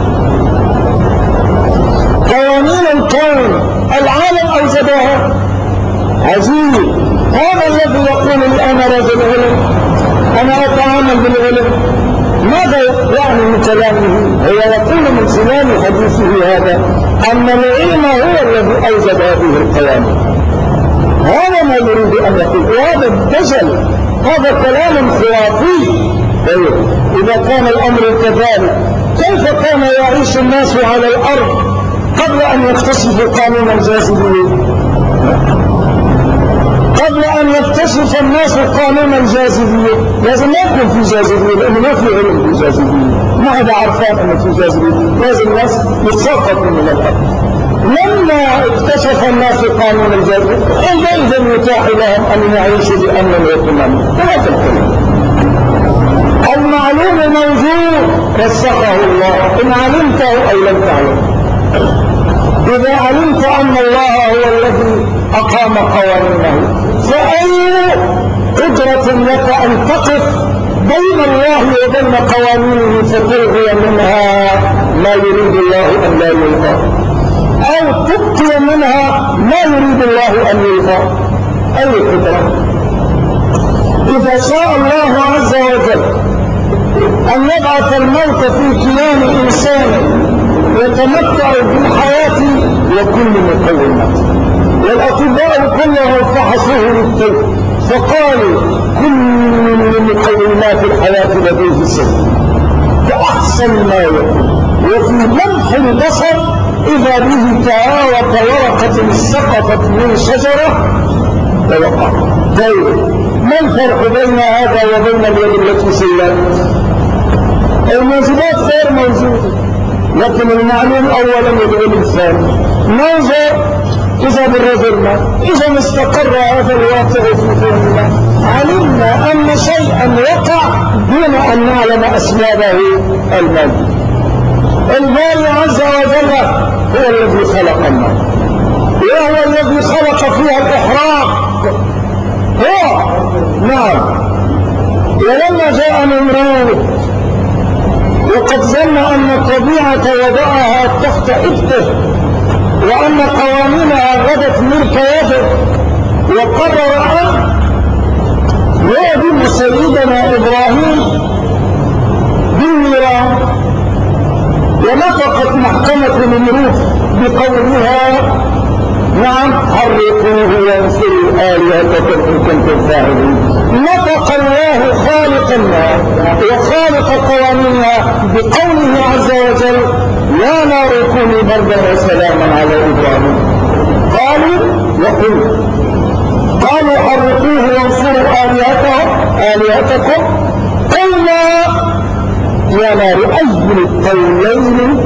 قوانين الكون العالم أوجدها. عجيب. هذا الذي يقول لي أنا رجل علم أنا أتعامل بالعلم ماذا يعني من كلامه؟ هو يقول من خلال حديثه هذا أن العلم هو الذي أوجد هذه القوانين. هذا ما يريد أن يقول. وهذا الدجل، هذا كلام خرافي. إذا كان الأمر كذلك كيف كان يعيش الناس على الأرض قبل أن يكتشفوا قانون الجاذبية؟ قبل أن يكتشف الناس قانون الجاذبية لازم ما يكون في جاذبية، لأنه ما في علم في جاذبية، ما حدا عرفان أنه في جاذبية، لازم الناس يتساقطوا من الأرض. لما اكتشف الناس قانون الجاذبية عندئذ يتاح لهم أن يعيشوا بأمن واطمئنان. هذا الكلام. المعلوم موجود رسخه الله إن علمته أو لم تعلم. إذا علمت أن الله هو الذي أقام قوانينه فأي قدرة لك أن تقف بين الله وبين قوانينه فتلغي منها ما يريد الله أن لا يلغى أو تبقي منها ما يريد الله أن يلغى؟ أي قدرة؟ إذا شاء الله عز وجل أن يبعث الموت في كيان إنسان يتمتع بالحياة وكل مقومات، والأطباء كلهم فحصوه للطب فقالوا كل مقومات الحياة لديه سر فأحسن ما يكون، وفي لمح البصر إذا به تعالى كورقة سقطت من شجرة ووقع. طيب ما الفرق بين هذا وبين اليد التي سلت؟ الموجودات غير موجودة، لكن المعلوم أولا يدعو الثاني. ننظر إذا بالرجل ما إذا استقر هذا الواقع في ذهننا علمنا أن شيئا وقع دون أن نعلم أسبابه المادي. الباري عز وجل هو الذي خلق النار، وهو الذي خلق فيها الإحراق. هو نعم. ولما جاء نمرود وقد ظن أن الطبيعة وضعها تحت إبته وأن قوانينها غدت ملك يده، وقرر أن يؤذن سيدنا إبراهيم بالنيران. ونطقت محكمة نمرود بقولها نعم حرقوه وانصروا آلهتكم إن كنتم فاعلين. نطق الله خالق النار وخالق قوانينها بقوله عز وجل يا نار كوني بردا وسلاما على إبراهيم. قالوا حرقوه وانصروا آلهتكم. قلنا يا نار أي القولين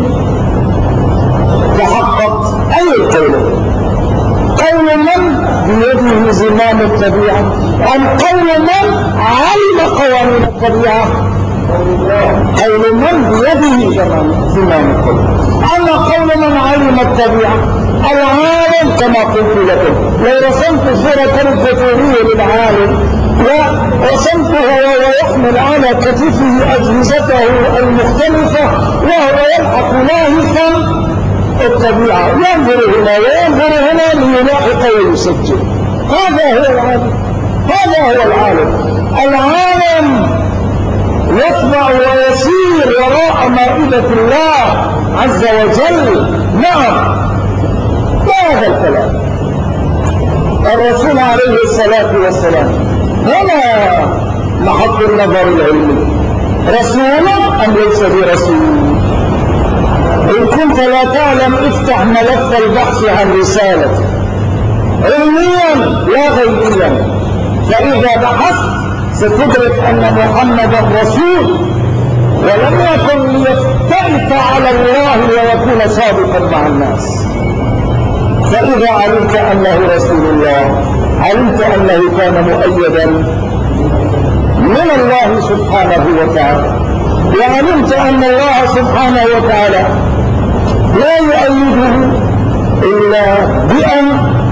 تحقق؟ أي القولين؟ قول من بيده زمام الطبيعة أم قول من علم قوانين الطبيعة؟ قول من بيده زمام الطبيعة. أما قول من علم الطبيعة العالم كما قلت لكم لو رسمت صورة الفتورية للعالم ورسمته وهو يحمل على كتفه أجهزته المختلفة وهو يلحق لاهقا الطبيعة ينظر هنا وينظر هنا ليلاحق ويسجل. هذا هو العالم. هذا هو العالم. العالم يتبع ويسير وراء مائدة الله عز وجل. نعم. هذا الكلام الرسول عليه الصلاة والسلام هنا محط النظر العلمي، رسول أم ليس برسول؟ إن كنت لا تعلم افتح ملف البحث عن رسالة علميا لا غيبيا، فإذا بحثت ستدرك أن محمدا رسول ولم يكن ليفتئت على الله ويكون صادقا مع الناس. فإذا علمت أنه رسول الله علمت أنه كان مؤيدا من الله سبحانه وتعالى، وعلمت أن الله سبحانه وتعالى لا يؤيده إلا بأن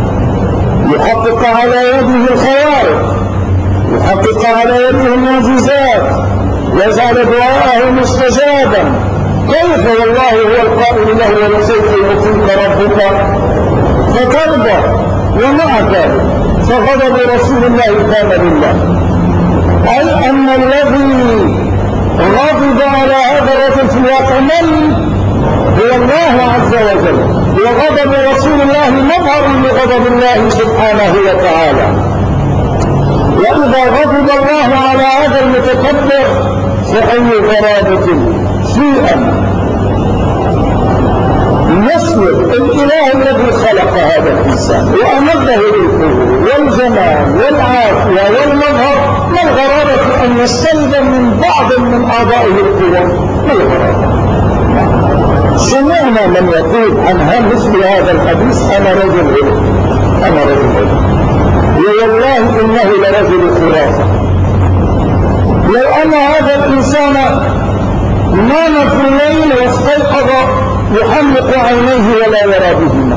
يحقق على يده الخوارق، يحقق على يده المعجزات، يجعل دعاءه مستجابا. كيف والله هو القائل له ولسوف يعطيك ربك فترضى؟ ومع ذلك فغضب رسول الله كان لله، أي أن الذي غضب على هذا الرجل في الواقع من هو الله عز وجل، وغضب رسول الله مظهر لغضب الله سبحانه وتعالى. وإذا غضب الله على هذا المتكبر فأي غرابة في أن يسلب الإله الذي خلق هذا الإنسان وأمده بالقوة والجمال والعافية والمظهر، ما الغرابة أن يستلب من بعض من أعضائه القوة؟ ما الغرابة؟ سمعنا من يقول عن مثل هذا الحديث أنا رجل علم، أنا رجل علم، والله إنه لرجل خرافة. لو أن هذا الإنسان نام في الليل واستيقظ يحمق عينيه ولا يرى بهما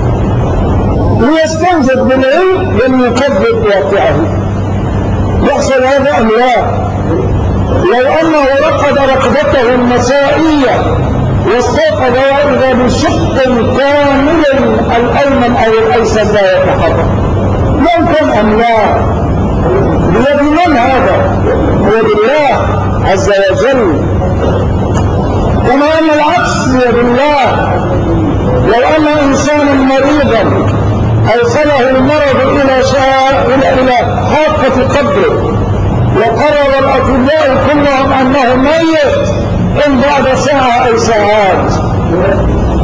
ليستنجد بالعلم لم يكذب واقعه، يحصل هذا أم لا؟ لو أنه رقد رقدته المسائية واستيقظ وإذا بشق كامل الأيمن أو الأيسر لا يتحرك ممكن أم لا؟ بيد من هذا؟ هو بالله عز وجل. كما أن العكس بيد الله. لو أن إنسانا مريضا أوصله المرض إلى حافة قبره وقرر الأطباء كلهم أنه ميت إن بعد ساعة أو ساعات،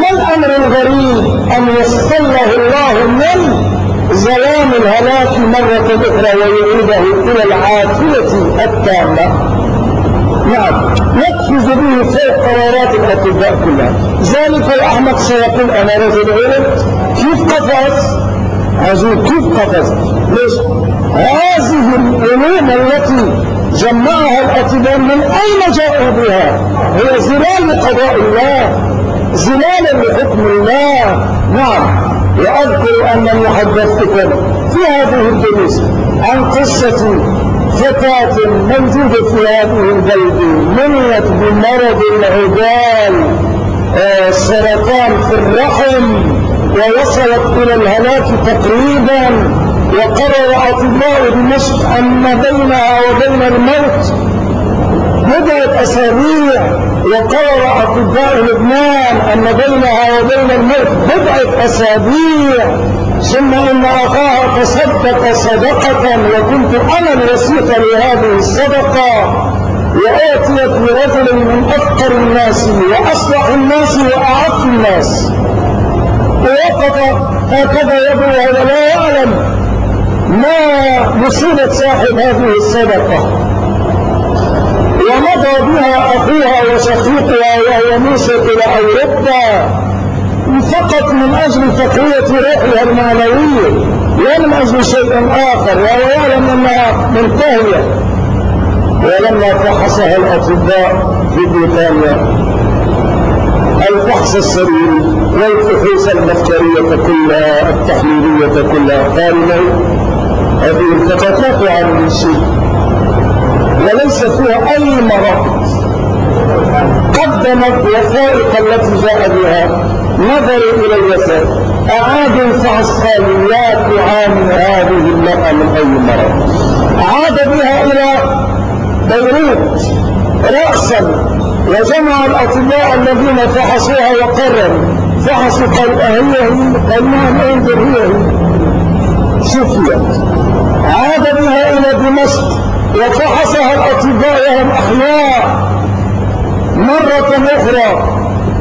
ما الأمر الغريب أن يستله الله من ظلام الهلاك مرة أخرى ويعيده إلى العافية التامة؟ نعم، يقفز به فوق قرارات الأطباء كلها. ذلك الأحمق سيقول أنا رجل علم، كيف قفز؟ عزيز كيف قفز؟ ليش؟ هذه العلوم التي جمعها الأطباء من أين جاءوا بها؟ هي زلال قضاء الله، زلالا لحكم الله. نعم. وأذكر أنني حدثتكم في هذه الدروس عن قصة فتاة موجودة في هذه البلد منيت بمرض العدال، سرطان في الرحم، ووصلت إلى الهلاك تقريبا، وقرر أطباء دمشق أن بينها وبين الموت بدأت أسابيع، وقرر أطباء لبنان أن بينها وبين الموت بدأت أسابيع، ثم إن أخاها تصدق صدقة وكنت أنا الوسيط لهذه الصدقة، وآتيت برجل من أفقر الناس وأصلح الناس وأعف الناس، ووقف هكذا يدعو ولا يعلم ما مصيبة صاحب هذه الصدقة، ومضى بها أخوها وشقيقها وهو موسى إلى أوروبا فقط من أجل تقوية روحها المعنوية لا من أجل شيء آخر، وهو يعلم أنها منتهية. ولما فحصها الأطباء في بريطانيا الفحص السريري والفحوص المختارية كلها التحليلية كلها قالوا له هذه الفتاة لا تعاني من شيء وليس فيها أي مرض. قدمت وثائق التي جاء بها، نظروا إلى الوثائق، أعادوا الفحص قالوا لا تعاني هذه المرأة من أي مرض. عاد بها إلى بيروت رأسا وجمع الأطباء الذين فحصوها وقرروا، فحصوا قالوا هي قال نعم انظر هي شفيت. عاد بها إلى دمشق وفحصها الأطباء وهم أحياء مرة أخرى.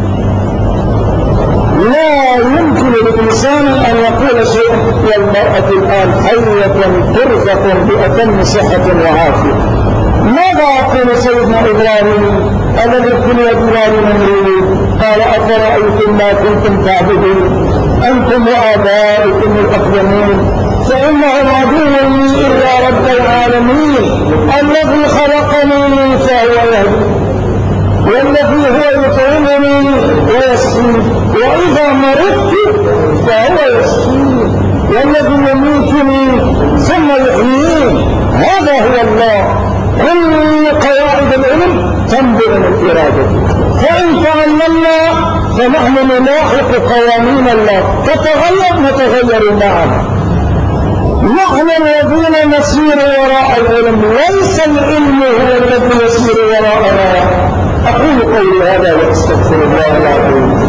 لا يمكن للإنسان أن يقول شيئا، والمرأة الآن حية ترزق بأتم صحة وعافية. ماذا يقول سيدنا إبراهيم الذي ابتلي بنار نمرود؟ قال أفرأيتم ما كنتم تعبدون أنتم وآباؤكم الأقدمون فإنهم عدو لي إلا رب العالمين الذي خلقني فهو يهدي والذي هو يطعمني ويسقين وإذا مرضت فهو يشفين والذي يميتني ثم يحيين. هذا هو الله. كل قواعد العلم تنبع من إرادته، فإن تعلمنا فنحن نلاحق قوانين الله، تتغير نتغير معها. نحن الذين نسير وراء العلم، ليس العلم هو الذي يسير وراءنا. أقول قولي هذا وأستغفر الله العظيم.